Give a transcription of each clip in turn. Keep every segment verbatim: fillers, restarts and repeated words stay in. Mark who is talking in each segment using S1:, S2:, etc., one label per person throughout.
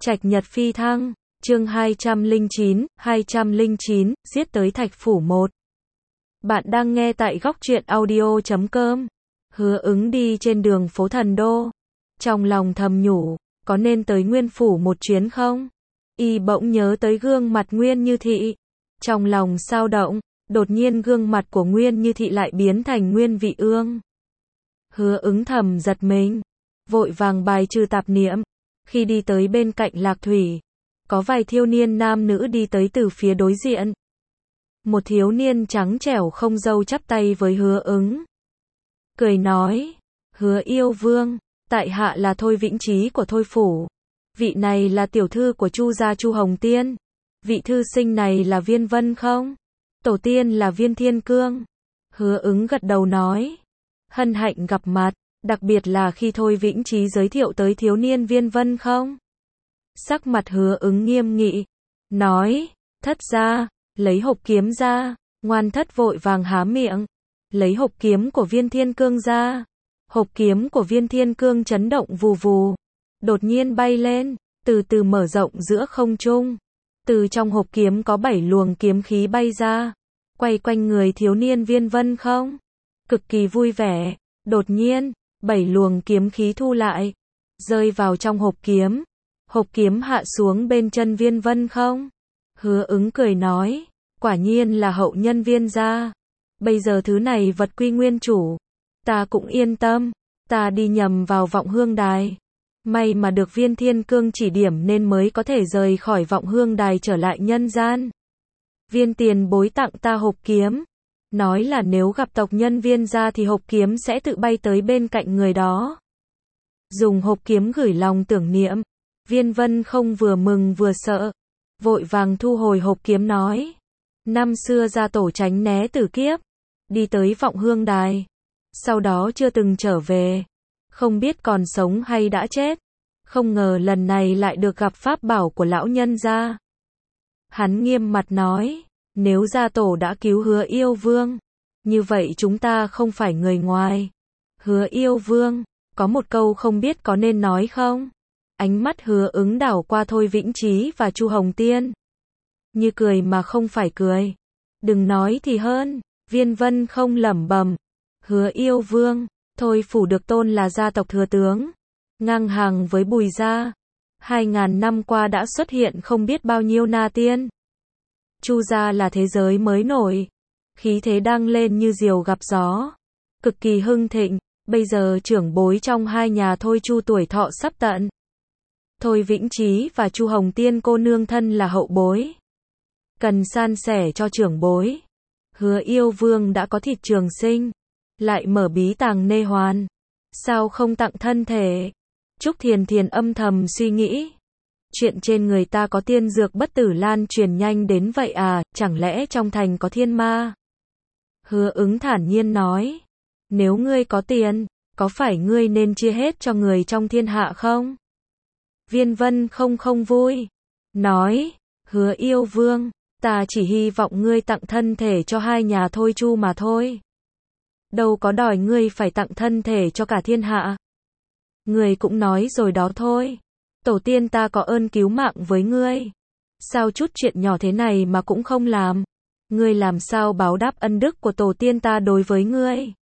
S1: Trạch Nhật phi thăng, chương hai trăm lẻ chín, hai trăm lẻ chín, giết tới Thạch Phủ một. Bạn đang nghe tại góc truyện audio chấm com. Hứa Ứng đi trên đường phố Thần Đô. Trong lòng thầm nhủ, có nên tới Nguyên Phủ một chuyến không? Y bỗng nhớ tới gương mặt Nguyên Như Thị. Trong lòng sao động, đột nhiên gương mặt của Nguyên Như Thị lại biến thành Nguyên Vị Ương. Hứa Ứng thầm giật mình, vội vàng bài trừ tạp niệm. Khi đi tới bên cạnh Lạc Thủy, có vài thiếu niên nam nữ đi tới từ phía đối diện. Một thiếu niên trắng trẻo không râu chắp tay với Hứa Ứng, cười nói: Hứa yêu vương, tại hạ là Thôi Vĩnh Trí của Thôi Phủ. Vị này là tiểu thư của Chu gia Chu Hồng Tiên. Vị thư sinh này là Viên Vân không? Tổ tiên là Viên Thiên Cương. Hứa Ứng gật đầu nói: hân hạnh gặp mặt, đặc biệt là khi Thôi Vĩnh Trí giới thiệu tới thiếu niên Viên Vân không. Sắc mặt Hứa Ứng nghiêm nghị, nói: thất gia, lấy hộp kiếm ra. Ngoan thất vội vàng há miệng, lấy hộp kiếm của Viên Thiên Cương ra. Hộp kiếm của Viên Thiên Cương chấn động vù vù, đột nhiên bay lên, từ từ mở rộng giữa không trung. Từ trong hộp kiếm có bảy luồng kiếm khí bay ra, quay quanh người thiếu niên Viên Vân không. Cực kỳ vui vẻ, đột nhiên, bảy luồng kiếm khí thu lại, rơi vào trong hộp kiếm. Hộp kiếm hạ xuống bên chân Viên Vân không. Hứa Ứng cười nói: quả nhiên là hậu nhân Viên gia. Bây giờ thứ này vật quy nguyên chủ, ta cũng yên tâm. Ta đi nhầm vào Vọng Hương Đài, may mà được Viên Thiên Cương chỉ điểm nên mới có thể rời khỏi Vọng Hương Đài trở lại nhân gian. Viên tiền bối tặng ta hộp kiếm, nói là nếu gặp tộc nhân Viên gia thì hộp kiếm sẽ tự bay tới bên cạnh người đó. Dùng hộp kiếm gửi lòng tưởng niệm. Viên Vân không vừa mừng vừa sợ, vội vàng thu hồi hộp kiếm nói: năm xưa gia tổ tránh né tử kiếp, đi tới Vọng Hương Đài, sau đó chưa từng trở về, không biết còn sống hay đã chết. Không ngờ lần này lại được gặp pháp bảo của lão nhân gia. Hắn nghiêm mặt nói: nếu gia tổ đã cứu Hứa yêu vương, như vậy chúng ta không phải người ngoài. Hứa yêu vương, có một câu không biết có nên nói không? Ánh mắt Hứa Ứng đảo qua Thôi Vĩnh Trí và Chu Hồng Tiên, như cười mà không phải cười. Đừng nói thì hơn. Viên Vân không lẩm bẩm: Hứa yêu vương, Thôi Phủ được tôn là gia tộc thừa tướng, ngang hàng với Bùi gia. Hai ngàn năm qua đã xuất hiện không biết bao nhiêu na tiên. Chu gia là thế giới mới nổi, khí thế đang lên như diều gặp gió, cực kỳ hưng thịnh. Bây giờ trưởng bối trong hai nhà Thôi Chu tuổi thọ sắp tận. Thôi Vĩnh Trí và Chu Hồng Tiên cô nương thân là hậu bối, cần san sẻ cho trưởng bối. Hứa yêu vương đã có thịt trường sinh, lại mở bí tàng nê hoàn, sao không tặng thân thể? Trúc Thiền Thiền âm thầm suy nghĩ, chuyện trên người ta có tiên dược bất tử lan truyền nhanh đến vậy à, chẳng lẽ trong thành có thiên ma? Hứa Ứng thản nhiên nói: nếu ngươi có tiền, có phải ngươi nên chia hết cho người trong thiên hạ không? Viên Vân không không vui, nói: Hứa yêu vương, ta chỉ hy vọng ngươi tặng thân thể cho hai nhà Thôi Chu mà thôi. Đâu có đòi ngươi phải tặng thân thể cho cả thiên hạ. Ngươi cũng nói rồi đó thôi. Tổ tiên ta có ơn cứu mạng với ngươi, sao chút chuyện nhỏ thế này mà cũng không làm? Ngươi làm sao báo đáp ân đức của tổ tiên ta đối với ngươi?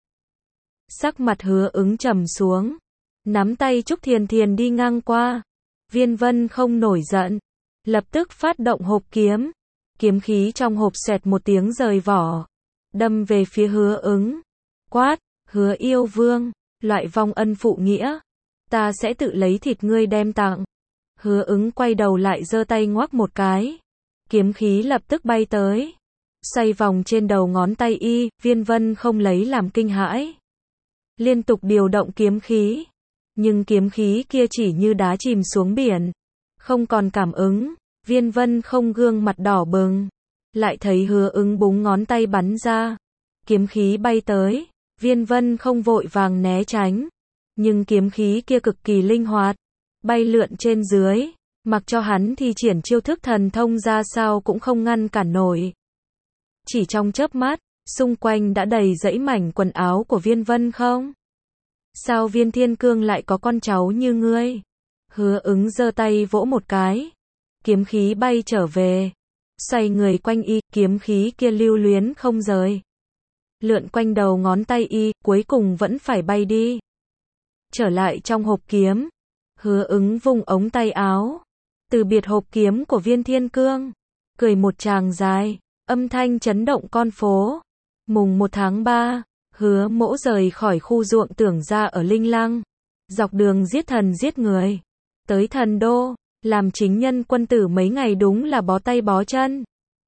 S1: Sắc mặt Hứa Ứng trầm xuống, nắm tay Trúc Thiền Thiền đi ngang qua. Viên Vân không nổi giận, lập tức phát động hộp kiếm. Kiếm khí trong hộp xoẹt một tiếng rời vỏ, đâm về phía Hứa Ứng. Quát: Hứa yêu vương, loại vong ân phụ nghĩa, ta sẽ tự lấy thịt ngươi đem tặng. Hứa Ứng quay đầu lại giơ tay ngoắc một cái, kiếm khí lập tức bay tới, xoay vòng trên đầu ngón tay y. Viên Vân không lấy làm kinh hãi, liên tục điều động kiếm khí, nhưng kiếm khí kia chỉ như đá chìm xuống biển, không còn cảm ứng. Viên Vân không gương mặt đỏ bừng, lại thấy Hứa Ứng búng ngón tay bắn ra, kiếm khí bay tới. Viên Vân không vội vàng né tránh, nhưng kiếm khí kia cực kỳ linh hoạt, bay lượn trên dưới, mặc cho hắn thi triển chiêu thức thần thông ra sao cũng không ngăn cản nổi. Chỉ trong chớp mắt, xung quanh đã đầy dãy mảnh quần áo của Viên Vân không. Sao Viên Thiên Cương lại có con cháu như ngươi? Hứa ứng giơ tay vỗ một cái. Kiếm khí bay trở về. Xoay người quanh y, kiếm khí kia lưu luyến không rời. Lượn quanh đầu ngón tay y, cuối cùng vẫn phải bay đi. Trở lại trong hộp kiếm. Hứa ứng vung ống tay áo. Từ biệt hộp kiếm của Viên Thiên Cương. Cười một tràng dài. Âm thanh chấn động con phố. Mùng một tháng ba. Hứa Mỗ rời khỏi khu ruộng Tưởng gia ở Linh Lăng. Dọc đường giết thần giết người. Tới thần đô. Làm chính nhân quân tử mấy ngày đúng là bó tay bó chân.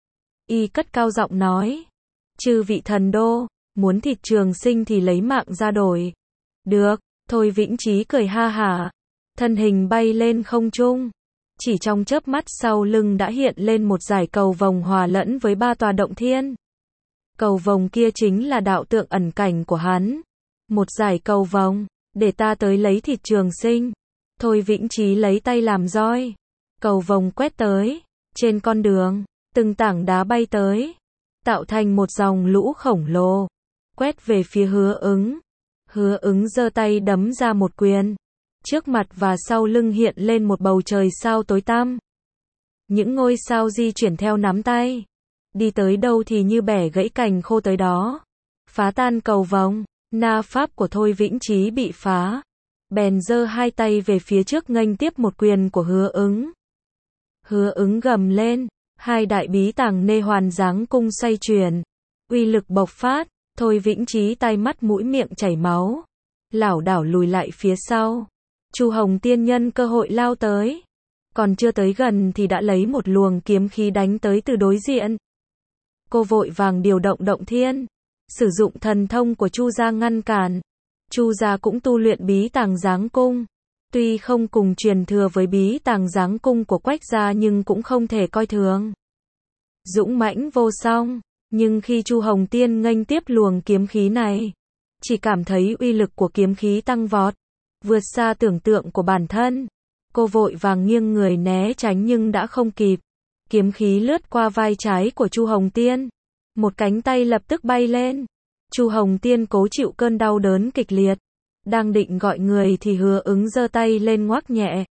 S1: Y cất cao giọng nói. Chư vị thần đô. Muốn thịt Trường Sinh thì lấy mạng ra đổi. Được. Thôi Vĩnh Chí cười ha hả. Thân hình bay lên không trung. Chỉ trong chớp mắt sau lưng đã hiện lên một dải cầu vồng hòa lẫn với ba tòa động thiên. Cầu vồng kia chính là đạo tượng ẩn cảnh của hắn. Một dải cầu vồng, để ta tới lấy thịt Trường Sinh. Thôi Vĩnh Chí lấy tay làm roi. Cầu vồng quét tới. Trên con đường, từng tảng đá bay tới. Tạo thành một dòng lũ khổng lồ. Quét về phía Hứa ứng. Hứa ứng giơ tay đấm ra một quyền. Trước mặt và sau lưng hiện lên một bầu trời sao tối tăm. Những ngôi sao di chuyển theo nắm tay. Đi tới đâu thì như bẻ gãy cành khô tới đó. Phá tan cầu vồng. Na pháp của Thôi Vĩnh Chí bị phá. Bèn giơ hai tay về phía trước nghênh tiếp một quyền của Hứa ứng. Hứa ứng gầm lên. Hai đại bí tàng nê hoàn giáng cung xoay chuyển. Uy lực bộc phát. Thôi Vĩnh Chí tai mắt mũi miệng chảy máu. Lảo đảo lùi lại phía sau. Chu Hồng tiên nhân cơ hội lao tới. Còn chưa tới gần thì đã lấy một luồng kiếm khí đánh tới từ đối diện. Cô vội vàng điều động động thiên. Sử dụng thần thông của Chu gia ngăn cản. Chu gia cũng tu luyện bí tàng giáng cung. Tuy không cùng truyền thừa với bí tàng giáng cung của Quách gia nhưng cũng không thể coi thường. Dũng mãnh vô song. Nhưng khi Chu Hồng Tiên nghênh tiếp luồng kiếm khí này, chỉ cảm thấy uy lực của kiếm khí tăng vọt, vượt xa tưởng tượng của bản thân. Cô vội vàng nghiêng người né tránh nhưng đã không kịp. Kiếm khí lướt qua vai trái của Chu Hồng Tiên. Một cánh tay lập tức bay lên. Chu Hồng Tiên cố chịu cơn đau đớn kịch liệt. Đang định gọi người thì Hứa ứng giơ tay lên ngoắc nhẹ.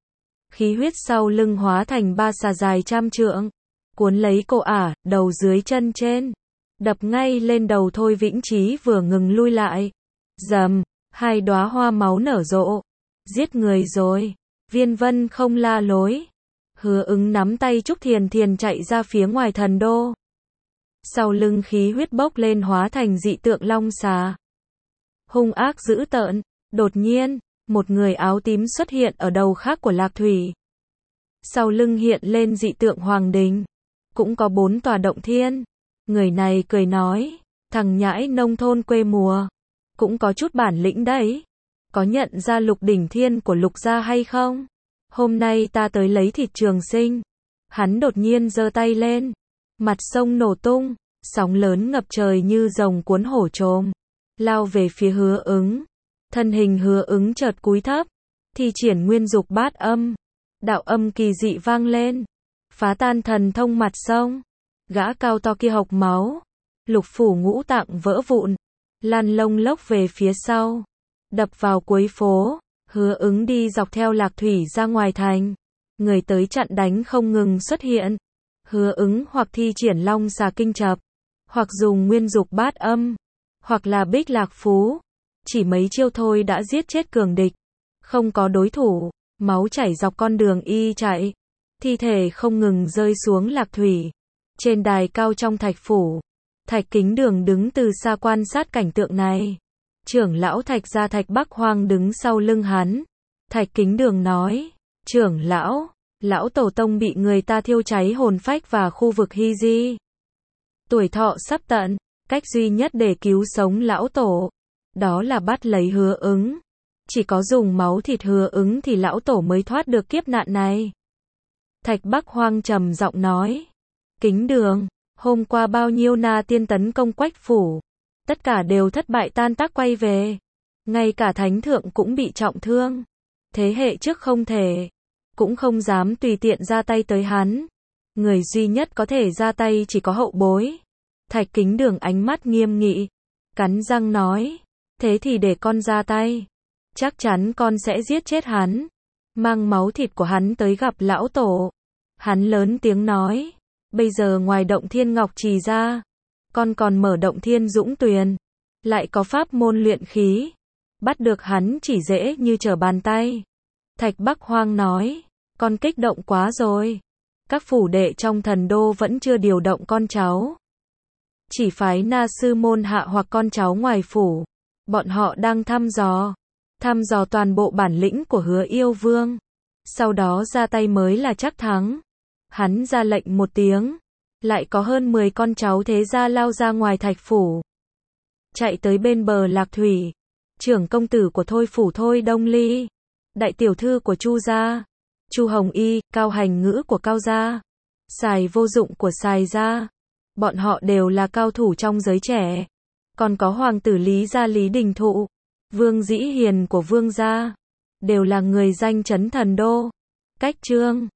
S1: Khí huyết sau lưng hóa thành ba xà dài trăm trượng. Cuốn lấy cô ả, đầu dưới chân trên. Đập ngay lên đầu Thôi Vĩnh Chí vừa ngừng lui lại. Rầm, hai đóa hoa máu nở rộ. Giết người rồi. Viên Vân không la lối. Hứa ứng nắm tay Trúc Thiền Thiền chạy ra phía ngoài thần đô. Sau lưng khí huyết bốc lên hóa thành dị tượng long xà. Hung ác dữ tợn. Đột nhiên, một người áo tím xuất hiện ở đầu khác của Lạc Thủy. Sau lưng hiện lên dị tượng hoàng đình. Cũng có bốn tòa động thiên. Người này cười nói, thằng nhãi nông thôn quê mùa. Cũng có chút bản lĩnh đấy. Có nhận ra Lục Đỉnh Thiên của Lục gia hay không? Hôm nay ta tới lấy thịt Trường Sinh. Hắn đột nhiên giơ tay lên. Mặt sông nổ tung. Sóng lớn ngập trời như rồng cuốn hổ trồm. Lao về phía Hứa ứng. Thân hình Hứa ứng chợt cúi thấp. Thi triển nguyên dục bát âm. Đạo âm kỳ dị vang lên. Phá tan thần thông mặt sông. Gã cao to kia hộc máu. Lục phủ ngũ tạng vỡ vụn. Lăn lông lốc về phía sau. Đập vào cuối phố. Hứa ứng đi dọc theo Lạc Thủy ra ngoài thành. Người tới chặn đánh không ngừng xuất hiện. Hứa ứng hoặc thi triển long xà kinh chập. Hoặc dùng nguyên dục bát âm. Hoặc là bích lạc phú. Chỉ mấy chiêu thôi đã giết chết cường địch. Không có đối thủ. Máu chảy dọc con đường y chạy. Thi thể không ngừng rơi xuống Lạc Thủy. Trên đài cao trong Thạch phủ. Thạch Kính Đường đứng từ xa quan sát cảnh tượng này. Trưởng lão Thạch gia Thạch Bắc Hoang đứng sau lưng hắn. Thạch Kính Đường nói, trưởng lão, lão tổ tông bị người ta thiêu cháy hồn phách và khu vực hy di. Tuổi thọ sắp tận, cách duy nhất để cứu sống lão tổ, đó là bắt lấy Hứa ứng. Chỉ có dùng máu thịt Hứa ứng thì lão tổ mới thoát được kiếp nạn này. Thạch Bắc Hoang trầm giọng nói, Kính Đường, hôm qua bao nhiêu na tiên tấn công Quách phủ, tất cả đều thất bại tan tác quay về. Ngay cả thánh thượng cũng bị trọng thương. Thế hệ trước không thể, cũng không dám tùy tiện ra tay tới hắn. Người duy nhất có thể ra tay chỉ có hậu bối. Thạch Kính Đường ánh mắt nghiêm nghị, cắn răng nói, thế thì để con ra tay. Chắc chắn con sẽ giết chết hắn. mang máu thịt của hắn tới gặp lão tổ. Hắn lớn tiếng nói, bây giờ ngoài động Thiên Ngọc Trì ra, con còn mở động Thiên Dũng Tuyền, lại có pháp môn luyện khí, bắt được hắn chỉ dễ như trở bàn tay. Thạch Bắc Hoang nói, con kích động quá rồi. Các phủ đệ trong thần đô vẫn chưa điều động con cháu. Chỉ phái na sư môn hạ hoặc con cháu ngoài phủ. Bọn họ đang thăm dò. Thăm dò toàn bộ bản lĩnh của Hứa Yêu Vương. Sau đó ra tay mới là chắc thắng. Hắn ra lệnh một tiếng. Lại có hơn mười con cháu thế gia lao ra ngoài thạch phủ. Chạy tới bên bờ Lạc Thủy. Trưởng công tử của Thôi phủ Thôi Đông Ly. Đại tiểu thư của Chu gia. Chu Hồng Y, Cao Hành Ngữ của Cao gia. Sài Vô Dụng của Sài gia. Bọn họ đều là cao thủ trong giới trẻ. Còn có hoàng tử Lý gia Lý Đình Thụ, Vương Dĩ Hiền của Vương gia, đều là người danh chấn thần đô. Cách chương